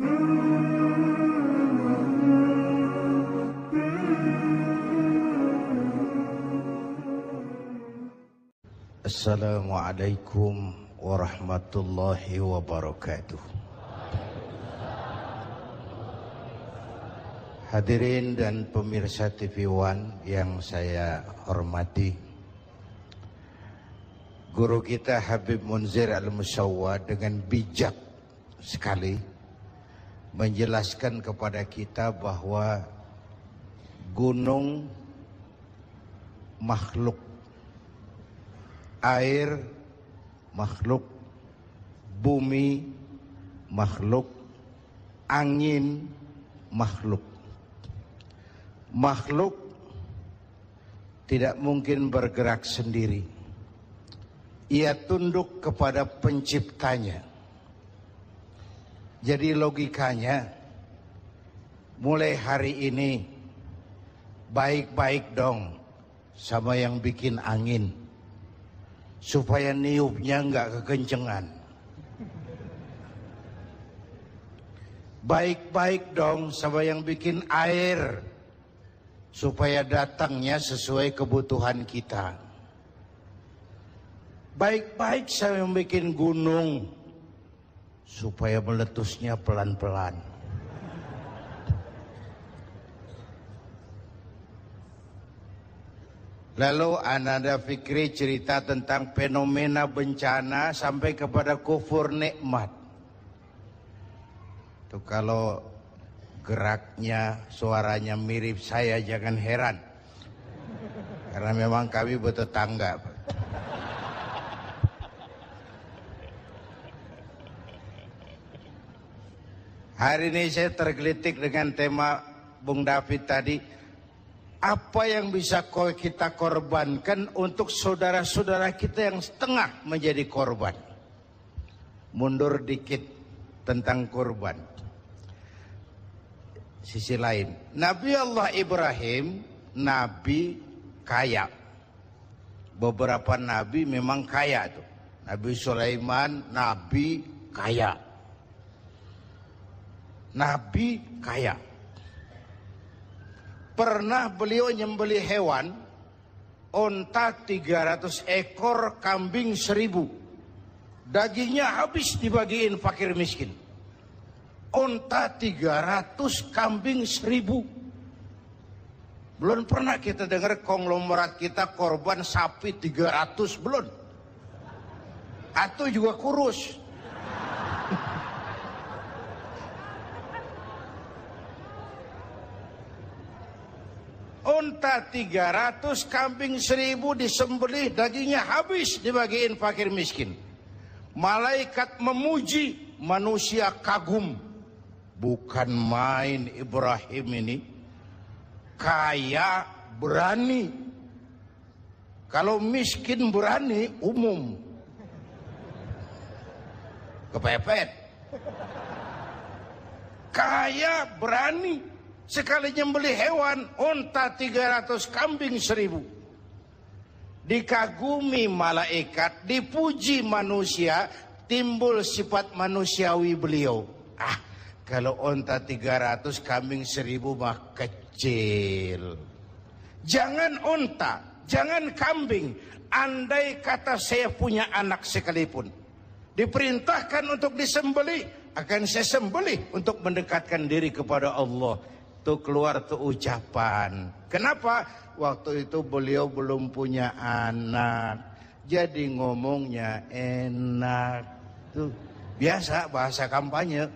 Assalamualaikum warahmatullahi wabarakatuh. Hadirin dan pemirsa TV One yang saya hormati, guru kita Habib Munzir Al-Musawwa dengan bijak sekali menjelaskan kepada kita bahwa gunung makhluk, air makhluk, bumi makhluk, angin makhluk. Makhluk tidak mungkin bergerak sendiri. Ia tunduk kepada penciptanya. Jadi logikanya, mulai hari ini baik-baik dong sama yang bikin angin, supaya niupnya nggak kekencengan. Baik-baik dong sama yang bikin air, supaya datangnya sesuai kebutuhan kita. Baik-baik sama yang bikin gunung, supaya meletusnya pelan-pelan. Lalu Ananda Fikri cerita tentang fenomena bencana sampai kepada kufur nikmat. Tuh kalau geraknya, suaranya mirip saya jangan heran. Karena memang kami bertetangga. Hari ini saya tergelitik dengan tema Bung David tadi. Apa yang bisa kita korbankan untuk saudara-saudara kita yang setengah menjadi korban? Mundur dikit tentang korban. Sisi lain, Nabi Allah Ibrahim, nabi kaya. Beberapa nabi memang kaya tuh. Nabi Sulaiman, nabi kaya. Nabi kaya. Pernah beliau nyembelih hewan, onta 300 ekor, kambing 1000. Dagingnya habis dibagiin fakir miskin. Onta 300, kambing 1000. Belum pernah kita dengar konglomerat kita korban sapi 300, belum. Atau juga kurus. Onta 300, kambing 1000 disembelih, dagingnya habis dibagiin fakir miskin. Malaikat memuji, manusia kagum. Bukan main Ibrahim ini. Kaya berani. Kalau miskin berani umum. Kepepet. Kaya berani. Sekali nyembelih hewan, onta 300, kambing 1000. Dikagumi malaikat, dipuji manusia, timbul sifat manusiawi beliau. Kalau onta 300, kambing 1000 mah kecil. Jangan onta, jangan kambing. Andai kata saya punya anak sekalipun, diperintahkan untuk disembelih, akan saya sembelih untuk mendekatkan diri kepada Allah. Tuh keluar tuh ucapan. Kenapa? Waktu itu beliau belum punya anak, jadi ngomongnya enak. Tuh biasa bahasa kampanye.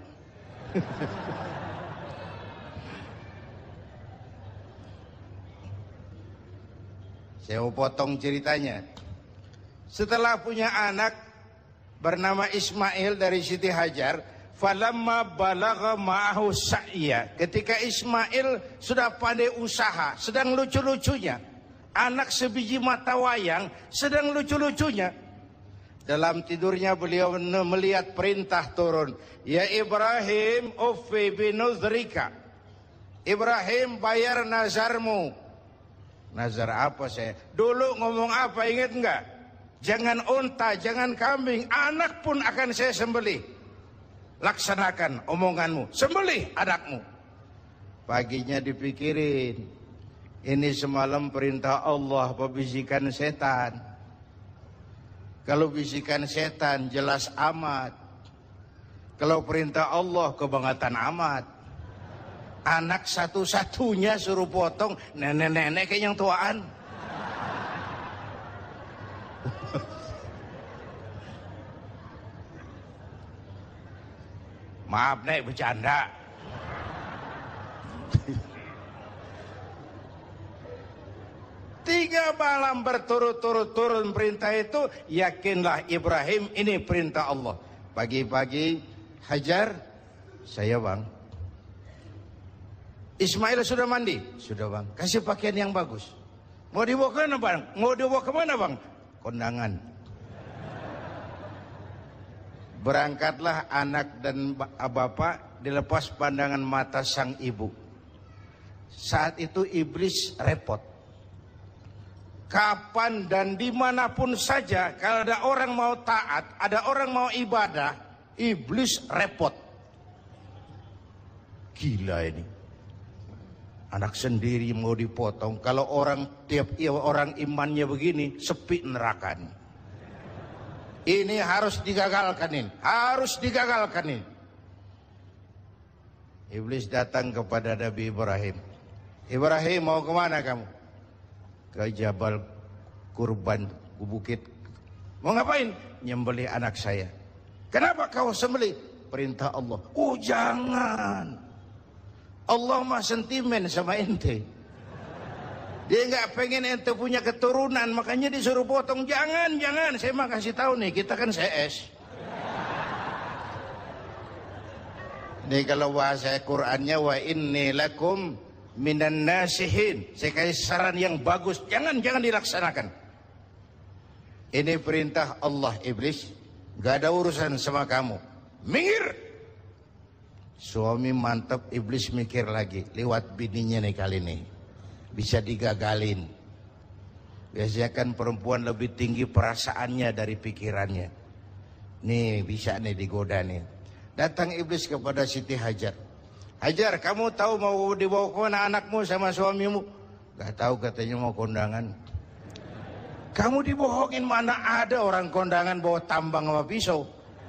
Saya mau potong ceritanya. Setelah punya anak bernama Ismail dari Siti Hajar, falamma balagha ma'ahu sa'ya, ketika Ismail sudah pandai usaha, sedang lucu-lucunya, anak sebiji mata wayang sedang lucu-lucunya, dalam tidurnya beliau melihat perintah turun, ya Ibrahim uffi binuzrika, Ibrahim bayar nazarmu. Nazar apa saya? Dulu ngomong apa, ingat enggak? Jangan unta, jangan kambing, anak pun akan saya sembelih. laksanakan omonganmu, sembelih anakmu. Paginya dipikirin, ini semalam perintah Allah apa bisikan setan? Kalau bisikan setan jelas amat. Kalau perintah Allah kebangetan amat. Anak satu-satunya suruh potong, nenek-nenek kayak yang tuaan. Maaf nek, bercanda. Tiga malam berturut-turut turun perintah itu, yakinlah Ibrahim ini perintah Allah. Pagi-pagi Hajar, saya bang. Ismail sudah mandi? Sudah bang. Kasih pakaian yang bagus. Mau dibawa ke mana bang? Mau dibawa ke mana bang? Kondangan. Berangkatlah anak dan bapak, dilepas pandangan mata sang ibu. Saat itu iblis repot. Kapan dan dimanapun saja, kalau ada orang mau taat, ada orang mau ibadah, iblis repot. Gila ini. Anak sendiri mau dipotong. Kalau orang tiap orang imannya begini, sepi nerakanya. Ini harus digagalkan ini. Harus digagalkan ini. Iblis datang kepada Nabi Ibrahim. Ibrahim, mau kemana kamu? Ke Jabal Kurban, ke bukit. Mau ngapain? Nyembelih anak saya. Kenapa kau sembelih? Perintah Allah. Oh jangan. Allah mah sentimen sama ente. Dia nggak pengen ente punya keturunan, makanya disuruh potong. Jangan, jangan. Saya mah kasih tahu nih, kita kan CS. Nih kalau bahasa Qur'annya, wa inni lakum minan nasihin. Saya kasih saran yang bagus, jangan dilaksanakan. Ini perintah Allah, iblis. Gak ada urusan sama kamu. Minggir. Suami mantap, iblis mikir lagi. Lewat bininya nih kali ini. Bisa digagalin. Biasanya kan perempuan lebih tinggi perasaannya dari pikirannya. Nih bisa nih digoda nih. Datang iblis kepada Siti Hajar. Hajar, kamu tahu mau dibawa ke mana anakmu sama suamimu? Gak tahu, katanya mau kondangan. Kamu dibohongin, mana ada orang kondangan bawa tambang sama pisau.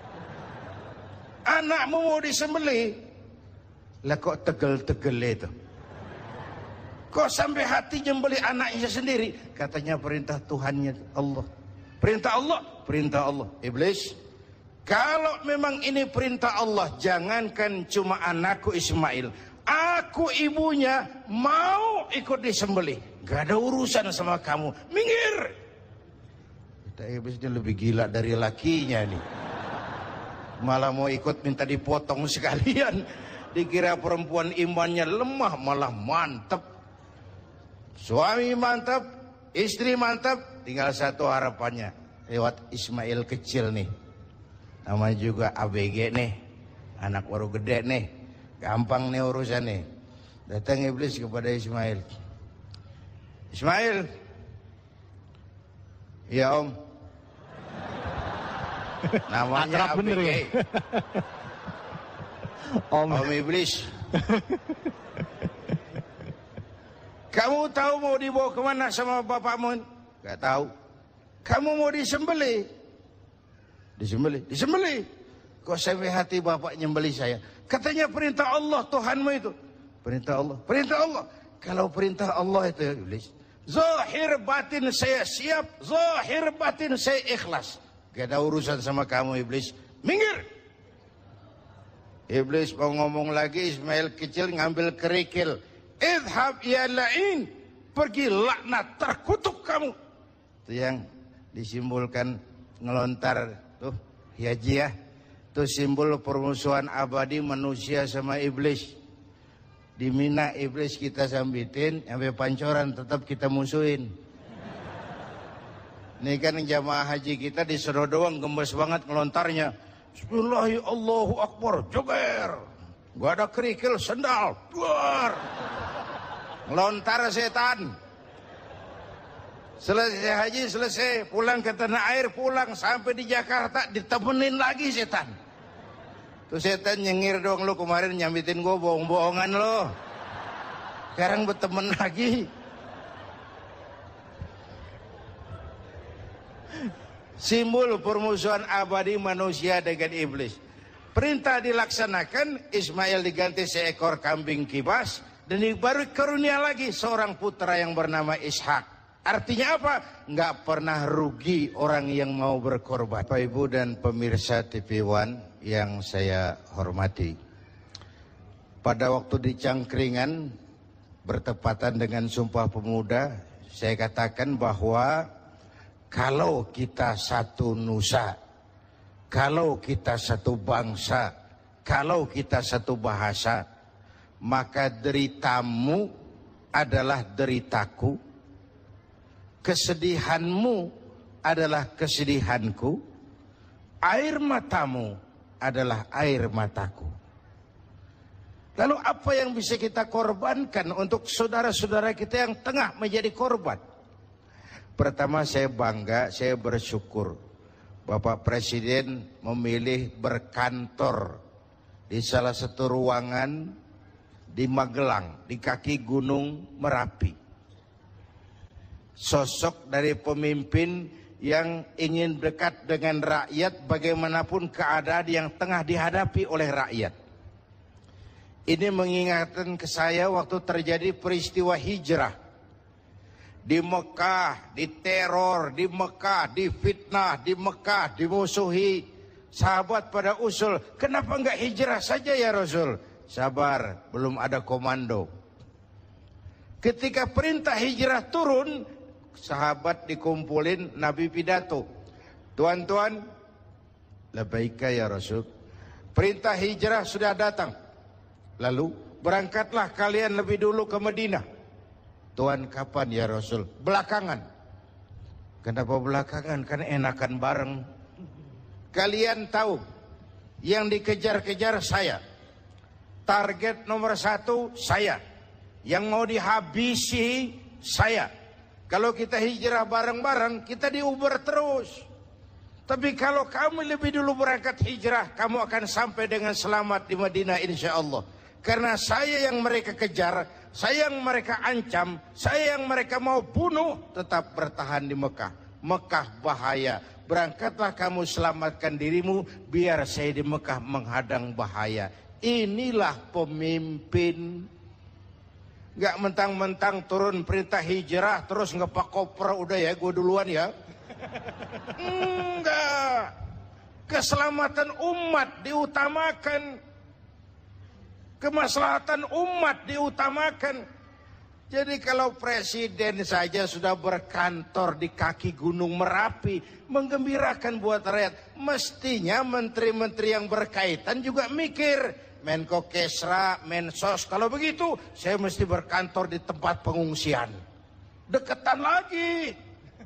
Anakmu mau disembelih. Lah kok tegel-tegel itu? Kok sampai hati nyembelih anaknya sendiri? Katanya perintah Tuhannya Allah. Perintah Allah, perintah Allah. Iblis, kalau memang ini perintah Allah, jangankan cuma anakku Ismail, aku ibunya mau ikut disembelih. Gak ada urusan sama kamu. Minggir. Kita iblis ini lebih gila dari lakinya nih. Malah mau ikut minta dipotong sekalian. Dikira perempuan imannya lemah, malah mantap. Suami mantap, istri mantap, tinggal satu harapannya. Lewat Ismail kecil nih. Namanya juga ABG nih. Anak baru gede nih. Gampang nih urusan nih. Datang iblis kepada Ismail. Ismail. Ya om. Namanya ABG. Ya? Om iblis. Kamu tahu mau dibawa kemana sama bapakmu? Gak tahu. Kamu mau disembelih? Disembelih? Disembelih. Kok sampai hati bapak nyembelih saya? Katanya perintah Allah, Tuhanmu itu. Perintah Allah. Perintah Allah. Kalau perintah Allah itu, iblis. Zahir batin saya siap. Zahir batin saya ikhlas. Gak ada urusan sama kamu, iblis. Minggir. Iblis mau ngomong lagi, Ismail kecil ngambil kerikil. Idhab ya la'in. Pergi laknat, terkutuk kamu. Itu yang disimbolkan ngelontar tuh, hiajiah. Itu simbol permusuhan abadi manusia sama iblis. Di Mina iblis kita sambitin, sampai pancoran tetap kita musuhin. Ini kan jamaah haji kita disuruh doang gembes banget ngelontarnya. Bismillahirrahmanirrahim, Allahu Akbar, joger. Gak ada kerikil, sendal, duar. Ngelontar setan. Selesai haji, selesai. Pulang ke tanah air, pulang. Sampai di Jakarta, ditemenin lagi setan. Tuh setan nyengir dong, lu kemarin nyambitin gue bohong-bohongan lo. Sekarang berteman lagi. Simbol permusuhan abadi manusia dengan iblis. Perintah dilaksanakan, Ismail diganti seekor kambing kibas. Dan baru karunia lagi seorang putra yang bernama Ishak. Artinya apa? Nggak pernah rugi orang yang mau berkorban. Bapak Ibu dan pemirsa TV One yang saya hormati. Pada waktu di Cangkringan, bertepatan dengan Sumpah Pemuda, saya katakan bahwa kalau kita satu nusa, kalau kita satu bangsa, kalau kita satu bahasa, maka deritamu adalah deritaku, kesedihanmu adalah kesedihanku, air matamu adalah air mataku. Lalu apa yang bisa kita korbankan untuk saudara-saudara kita yang tengah menjadi korban? Pertama, saya bangga, saya bersyukur Bapak Presiden memilih berkantor di salah satu ruangan di Magelang, di kaki Gunung Merapi. Sosok dari pemimpin yang ingin dekat dengan rakyat bagaimanapun keadaan yang tengah dihadapi oleh rakyat. Ini mengingatkan ke saya waktu terjadi peristiwa hijrah. Di Mekah, diteror, di Mekah, difitnah, di Mekah, dimusuhi. Sahabat pada usul, kenapa enggak hijrah saja ya Rasul? Sabar, belum ada komando. Ketika perintah hijrah turun, sahabat dikumpulin, Nabi pidato. Tuan-tuan, labbaika ya Rasul. Perintah hijrah sudah datang. Lalu berangkatlah kalian lebih dulu ke Madinah. Tuan, kapan ya Rasul? Belakangan. Kenapa belakangan? Karena enakan bareng. Kalian tahu, yang dikejar-kejar saya. Target nomor 1 saya. Yang mau dihabisi saya. Kalau kita hijrah bareng-bareng, kita diuber terus. Tapi kalau kamu lebih dulu berangkat hijrah, kamu akan sampai dengan selamat di Madinah insya Allah. Karena saya yang mereka kejar, saya yang mereka ancam, saya yang mereka mau bunuh, tetap bertahan di Mekah. Mekah bahaya. Berangkatlah kamu selamatkan dirimu, biar saya di Mekah menghadang bahaya. Inilah pemimpin. Gak mentang-mentang turun perintah hijrah, terus ngepak koper, udah ya, gue duluan ya. Enggak. Keselamatan umat diutamakan. Kemaslahatan umat diutamakan. Jadi kalau presiden saja sudah berkantor di kaki Gunung Merapi, menggembirakan buat rakyat, mestinya menteri-menteri yang berkaitan juga mikir. Menko Kesra, Mensos, kalau begitu saya mesti berkantor di tempat pengungsian. Deketan lagi.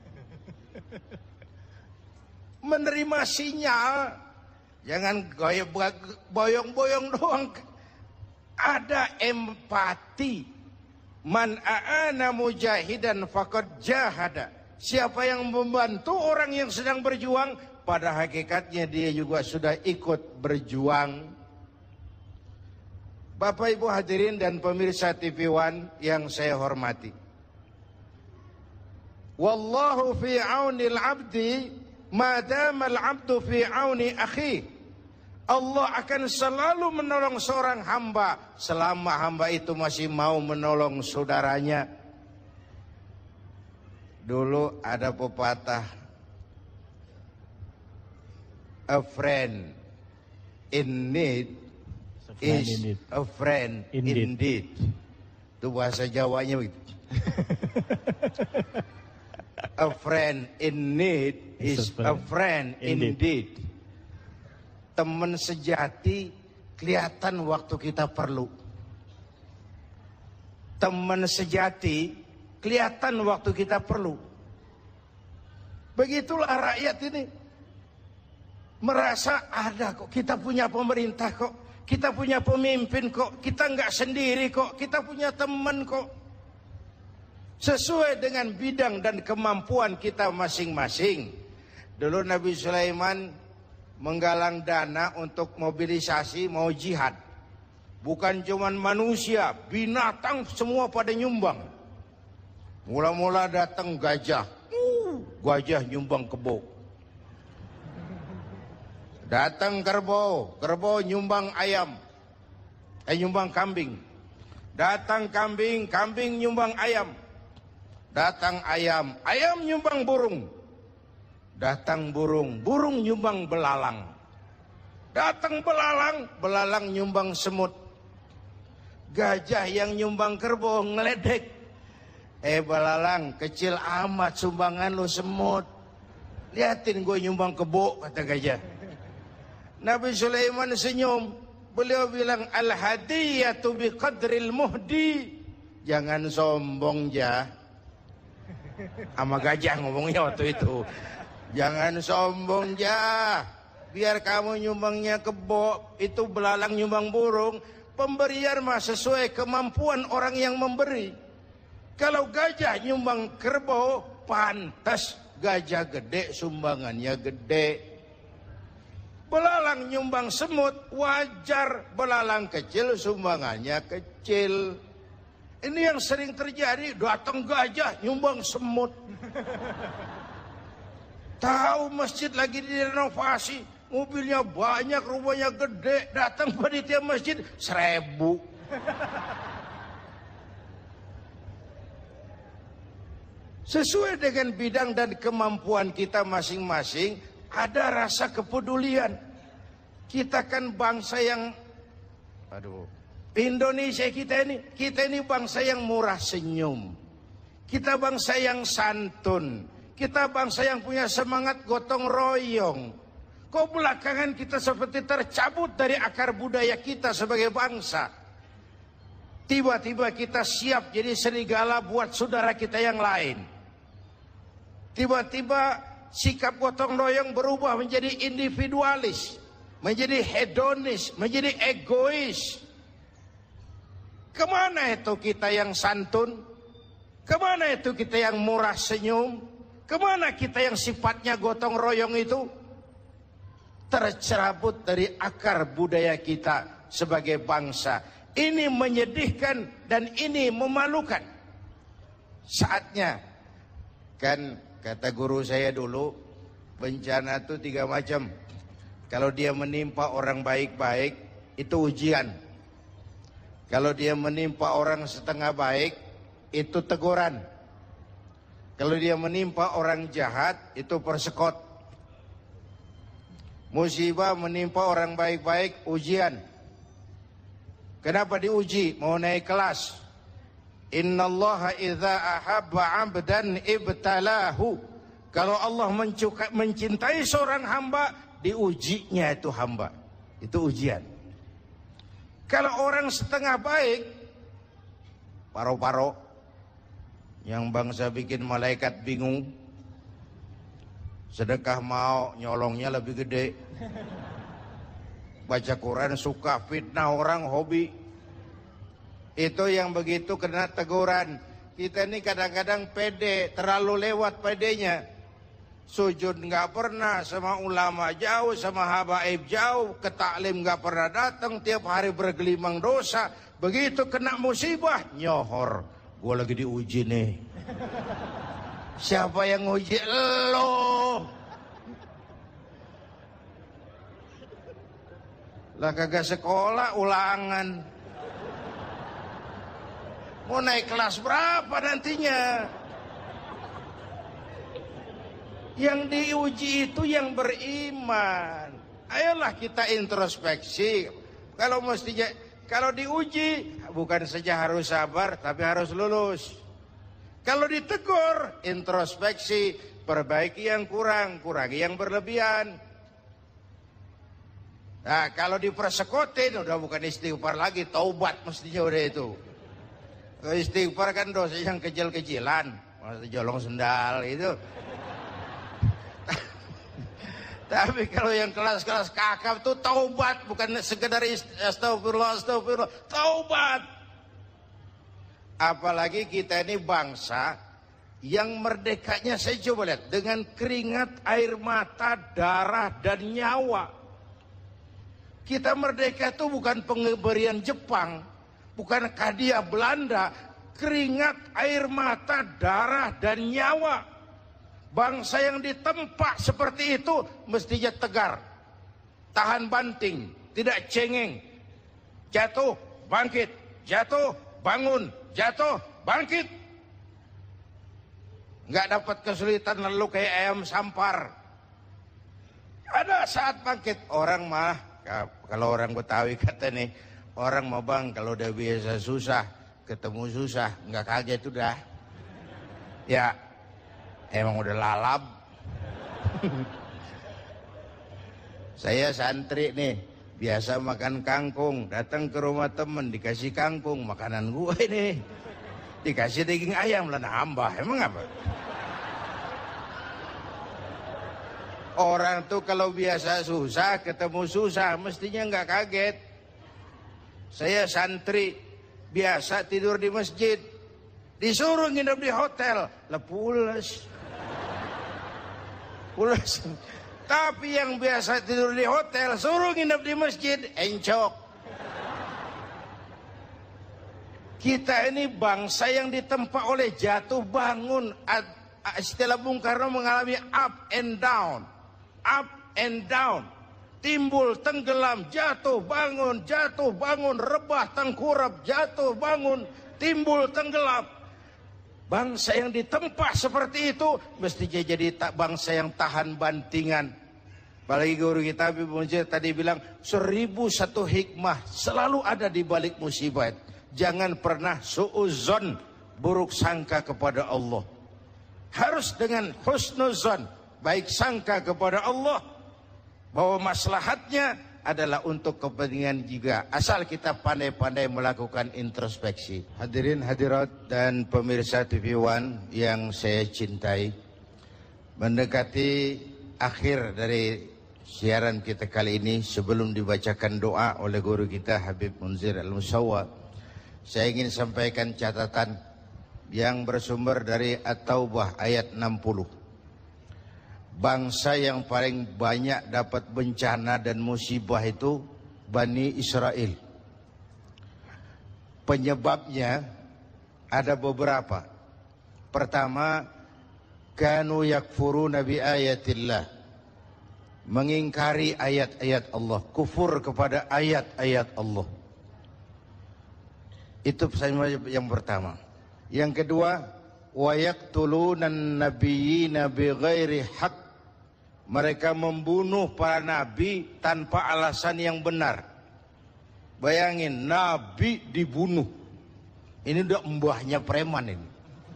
Menerima sinyal, jangan boyong-boyong doang. Ada empati. Man a'ana mujahidan faqad jahada. Siapa yang membantu orang yang sedang berjuang, pada hakikatnya dia juga sudah ikut berjuang. Bapak Ibu hadirin dan pemirsa TV One yang saya hormati. Wallahu fi aunil abdi madamal abdu fi auni akhi. Allah akan selalu menolong seorang hamba selama hamba itu masih mau menolong saudaranya. Dulu ada pepatah, a friend in need is a friend indeed. Itu bahasa Jawanya begitu. A friend in need is a friend indeed. Teman sejati kelihatan waktu kita perlu. Teman sejati kelihatan waktu kita perlu. Begitulah rakyat ini. Merasa ada kok, kita punya pemerintah kok, kita punya pemimpin kok, kita nggak sendiri kok, kita punya teman kok. Sesuai dengan bidang dan kemampuan kita masing-masing. Dulu Nabi Sulaiman menggalang dana untuk mobilisasi mau jihad. Bukan cuman manusia, binatang semua pada nyumbang. Mula-mula datang gajah. Gajah nyumbang kebo. Datang kerbau, kerbau nyumbang ayam. Nyumbang kambing. Datang kambing, kambing nyumbang ayam. Datang ayam, ayam nyumbang burung. Datang burung, burung nyumbang belalang. Datang belalang, belalang nyumbang semut. Gajah yang nyumbang kerbau ngeledek. Belalang, kecil amat sumbangan lu semut. Liatin gue nyumbang kebo, kata gajah. Nabi Sulaiman senyum. Beliau bilang, al-hadiyatu biqadril muhdi. Jangan sombong, jah. Sama gajah ngomongnya waktu itu. Jangan sombong, jah. Biar kamu nyumbangnya kebo, itu belalang nyumbang burung. Pemberian mah sesuai kemampuan orang yang memberi. Kalau gajah nyumbang kerbau, pantas gajah gede sumbangannya gede. Belalang nyumbang semut, wajar belalang kecil sumbangannya kecil. Ini yang sering terjadi, datang gajah nyumbang semut. Tahu masjid lagi direnovasi, mobilnya banyak, rumahnya gede, datang panitia masjid 1000. Sesuai dengan bidang dan kemampuan kita masing-masing, ada rasa kepedulian. Kita kan bangsa yang, Indonesia kita ini bangsa yang murah senyum. Kita bangsa yang santun. Kita bangsa yang punya semangat gotong royong. Kok belakangan kita seperti tercabut dari akar budaya kita sebagai bangsa. Tiba-tiba kita siap jadi serigala buat saudara kita yang lain. Tiba-tiba sikap gotong royong berubah menjadi individualis, menjadi hedonis, menjadi egois. Kemana itu kita yang santun? Kemana itu kita yang murah senyum? Kemana kita yang sifatnya gotong royong itu? Tercerabut dari akar budaya kita sebagai bangsa. Ini menyedihkan dan ini memalukan. Saatnya, kan kata guru saya dulu, bencana itu 3 macam. Kalau dia menimpa orang baik-baik, itu ujian. Kalau dia menimpa orang setengah baik, itu teguran. Kalau dia menimpa orang jahat, itu persekot. Musibah menimpa orang baik-baik, ujian. Kenapa diuji? Mau naik kelas. Innallaha idza ahabba 'abdan ibtalahu. Kalau Allah mencintai seorang hamba, diujinya itu hamba. Itu ujian. Kalau orang setengah baik, paro-paro, yang bangsa bikin malaikat bingung, sedekah mau nyolongnya lebih gede, baca Quran suka, fitnah orang hobi, itu yang begitu kena teguran. Kita ini kadang-kadang pede, terlalu lewat pedenya. Sujud nggak pernah, sama ulama jauh, sama habaib jauh, ke taklim nggak pernah datang, tiap hari bergelimang dosa. Begitu kena musibah, nyohor. Gue lagi diuji nih. Siapa yang uji? Lo. Lah kagak sekolah, ulangan. Mau naik kelas berapa nantinya? Yang diuji itu yang beriman. Ayolah kita introspeksi. Kalau diuji bukan saja harus sabar, tapi harus lulus. Kalau ditegur, introspeksi, perbaiki yang kurang, kurangi yang berlebihan. Nah, kalau dipersekotin udah bukan istighfar lagi, taubat mestinya udah itu. Kalau istighfar kan dosa yang kecil-kecilan, maksudnya jolong sendal itu. Tapi kalau yang kelas-kelas kakap itu taubat, bukan sekedar astagfirullah, taubat. Apalagi kita ini bangsa Yang merdekanya saya coba lihat dengan keringat, air mata, darah dan nyawa. Kita merdeka itu bukan pemberian Jepang, bukan hadiah Belanda. Keringat, air mata, darah dan nyawa. Bangsa yang ditempa seperti itu mestinya tegar, tahan banting, tidak cengeng. Jatuh, bangkit, jatuh, bangun, jatuh, bangkit. Nggak dapat kesulitan lalu kayak ayam sampar. Ada saat bangkit. Orang mah, kalau orang Betawi kata nih, orang mah bang kalau udah biasa susah, ketemu susah, nggak kaget udah. Ya, emang udah lalap. Saya santri nih, biasa makan kangkung, datang ke rumah temen dikasih kangkung, makanan gue ini. Dikasih daging ayam lah nambah, emang apa? Orang tuh kalau biasa susah, ketemu susah, mestinya nggak kaget. Saya santri, biasa tidur di masjid, disuruh nginep di hotel, lah pulas. Pulas. Tapi yang biasa tidur di hotel, suruh nginep di masjid, encok. Kita ini bangsa yang ditempa oleh jatuh bangun. Istilah Bung Karno mengalami up and down. Up and down. Timbul, tenggelam, jatuh, bangun, rebah, tengkurap, jatuh, bangun, timbul, tenggelam. Bangsa yang ditempa seperti itu mestinya jadi bangsa yang tahan bantingan. Apalagi guru kita Habib Munzir tadi bilang 1001 hikmah selalu ada di balik musibah. Jangan pernah suudzon, buruk sangka kepada Allah. Harus dengan husnuzon, baik sangka kepada Allah, bahwa maslahatnya adalah untuk kepentingan juga, asal kita pandai-pandai melakukan introspeksi. Hadirin hadirat dan pemirsa TV One yang saya cintai, mendekati akhir dari siaran kita kali ini, sebelum dibacakan doa oleh guru kita Habib Munzir Al-Musawwa, saya ingin sampaikan catatan yang bersumber dari At-Taubah ayat 60. Bangsa yang paling banyak dapat bencana dan musibah itu Bani Israel. Penyebabnya ada beberapa. Pertama, kanu yakfuruna bi ayatillah. Mengingkari ayat-ayat Allah, kufur kepada ayat-ayat Allah. Itu yang pertama. Yang kedua, wa yaqtulunan nabiyyina bighairi haqq. Mereka membunuh para nabi tanpa alasan yang benar. Bayangin, nabi dibunuh. Ini udah mbahnya preman ini.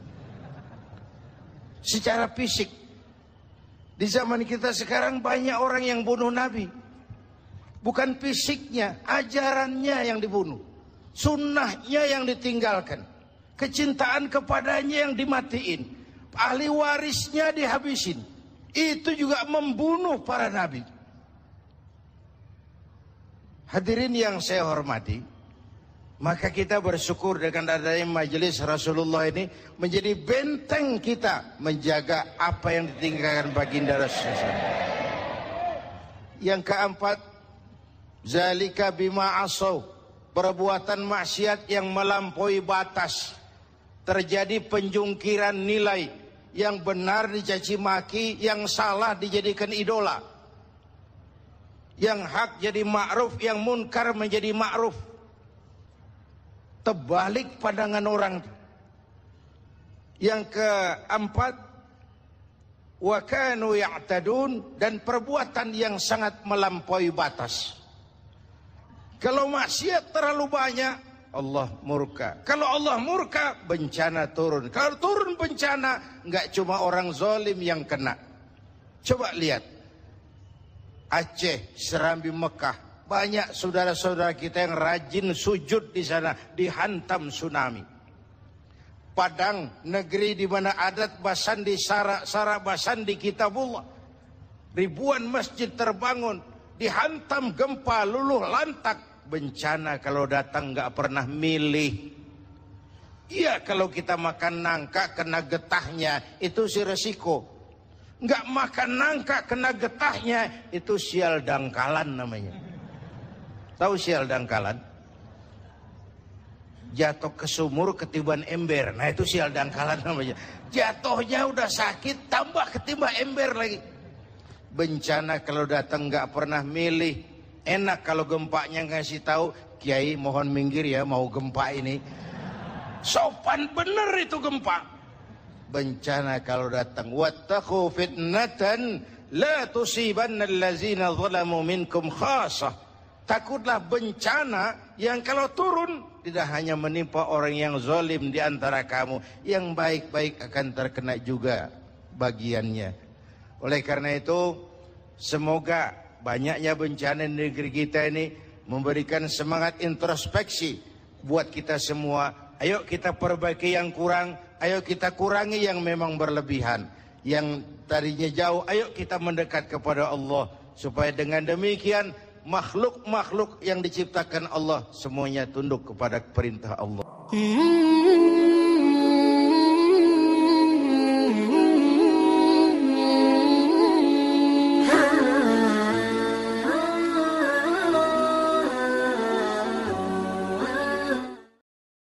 Secara fisik. Di zaman kita sekarang banyak orang yang bunuh nabi. Bukan fisiknya, ajarannya yang dibunuh. Sunnahnya yang ditinggalkan. Kecintaan kepadanya yang dimatiin. Ahli warisnya dihabisin. Itu juga membunuh para nabi. Hadirin yang saya hormati, maka kita bersyukur dengan adanya majelis Rasulullah ini menjadi benteng kita menjaga apa yang ditinggalkan baginda Rasulullah. Yang keempat, zalika bima asaw, perbuatan maksiat yang melampaui batas. Terjadi penjungkiran nilai. Yang benar dicaci maki, yang salah dijadikan idola. Yang hak jadi ma'ruf, yang munkar menjadi ma'ruf. Terbalik pandangan orang. Yang keempat, wa kanu ya'tadun, dan perbuatan yang sangat melampaui batas. Kalau maksiat terlalu banyak, Allah murka. Kalau Allah murka, bencana turun. Kalau turun bencana, nggak cuma orang zalim yang kena. Coba lihat Aceh, Serambi, Mekah, banyak saudara-saudara kita yang rajin sujud di sana, dihantam tsunami. Padang, negeri di mana adat basandi, sara basandi kitabullah, ribuan masjid terbangun, dihantam gempa, luluh lantak. Bencana kalau datang nggak pernah milih. Iya, kalau kita makan nangka kena getahnya itu si resiko. Nggak makan nangka kena getahnya itu sial dangkalan namanya. Tahu sial dangkalan? Jatuh ke sumur ketiban ember. Nah itu sial dangkalan namanya. Jatuhnya udah sakit tambah ketimba ember lagi. Bencana kalau datang nggak pernah milih. Enak kalau gempanya ngasih tahu, Kiai mohon minggir ya mau gempa ini. Sopan bener itu gempa. Bencana kalau datang, wattaqu fitnatan la tusibanna allazina zalamu minkum khassah. Takutlah bencana yang kalau turun tidak hanya menimpa orang yang zalim di antara kamu, yang baik-baik akan terkena juga bagiannya. Oleh karena itu, semoga banyaknya bencana di negeri kita ini memberikan semangat introspeksi buat kita semua. Ayo kita perbaiki yang kurang, ayo kita kurangi yang memang berlebihan. Yang tadinya jauh, ayo kita mendekat kepada Allah. Supaya dengan demikian, makhluk-makhluk yang diciptakan Allah semuanya tunduk kepada perintah Allah.